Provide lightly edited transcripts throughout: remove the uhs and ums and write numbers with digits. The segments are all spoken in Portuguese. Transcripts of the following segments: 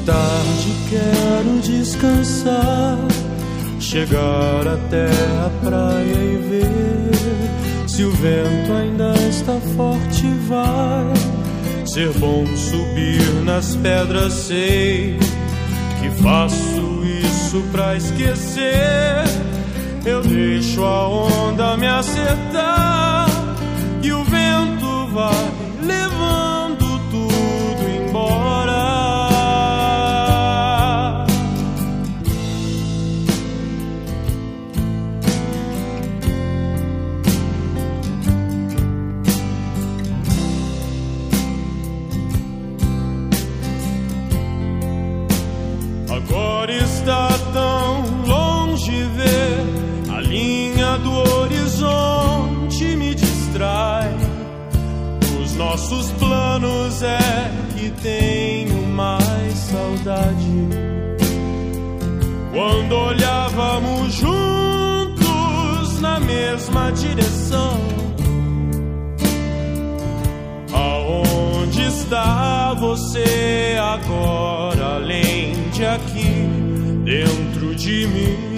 tarde quero descansar, chegar até a praia e ver se o vento ainda está forte. Vai ser bom subir nas pedras, sei que faço isso pra esquecer. Eu deixo a onda me acertar e o vento vai levando tudo embora. Agora está tão longe ver a linha do horizonte, me distrai. Os nossos planos é que tenho mais saudade. Quando olhávamos juntos na mesma direção, aonde está você agora, além de aqui dentro de mim?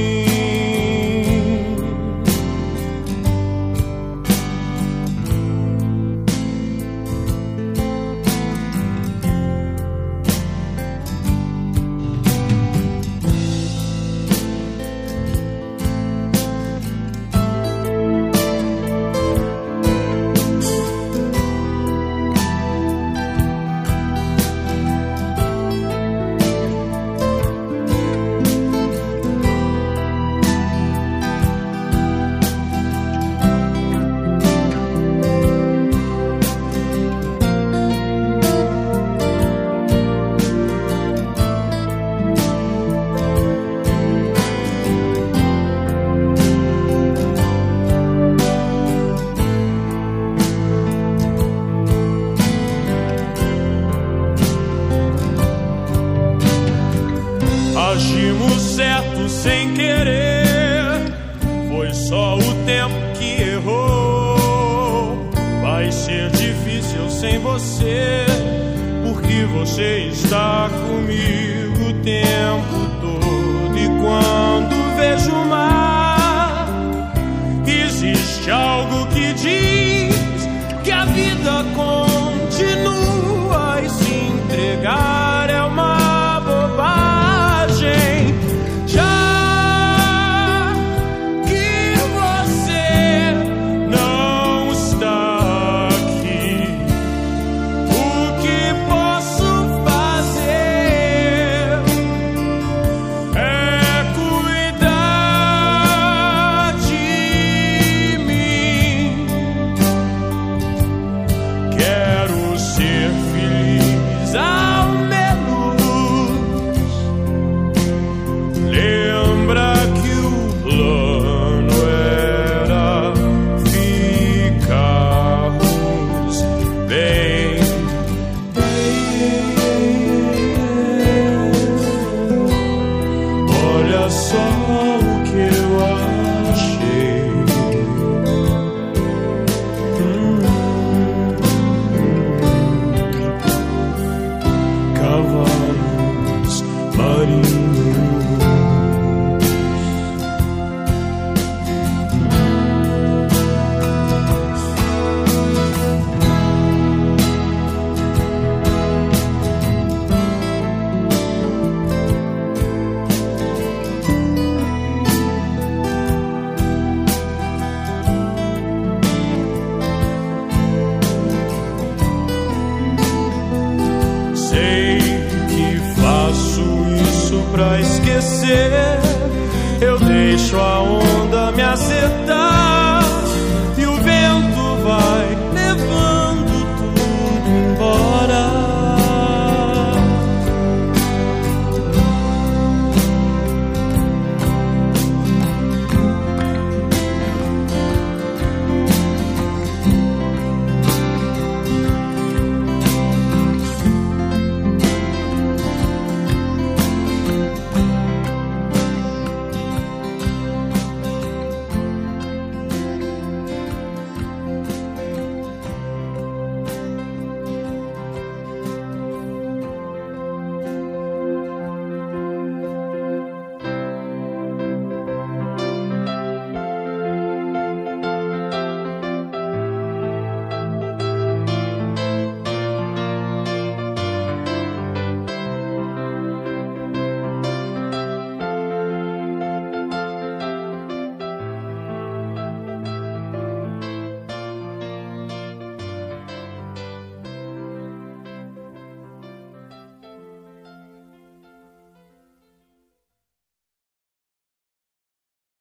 Agimos certo sem querer, foi só o tempo que errou. Vai ser difícil sem você, porque você está comigo o tempo todo. E quando vejo o mar, existe algo que diz que a vida continua, e se entregar é uma bobagem. Já que você não está aqui, o que posso fazer é cuidar de mim. Quero ser feliz ao menos. Lembra que o plano era ficarmos bem. Olha só o que eu achei. Cavalos marinhos. Sei que faço isso pra esquecer. Eu deixo a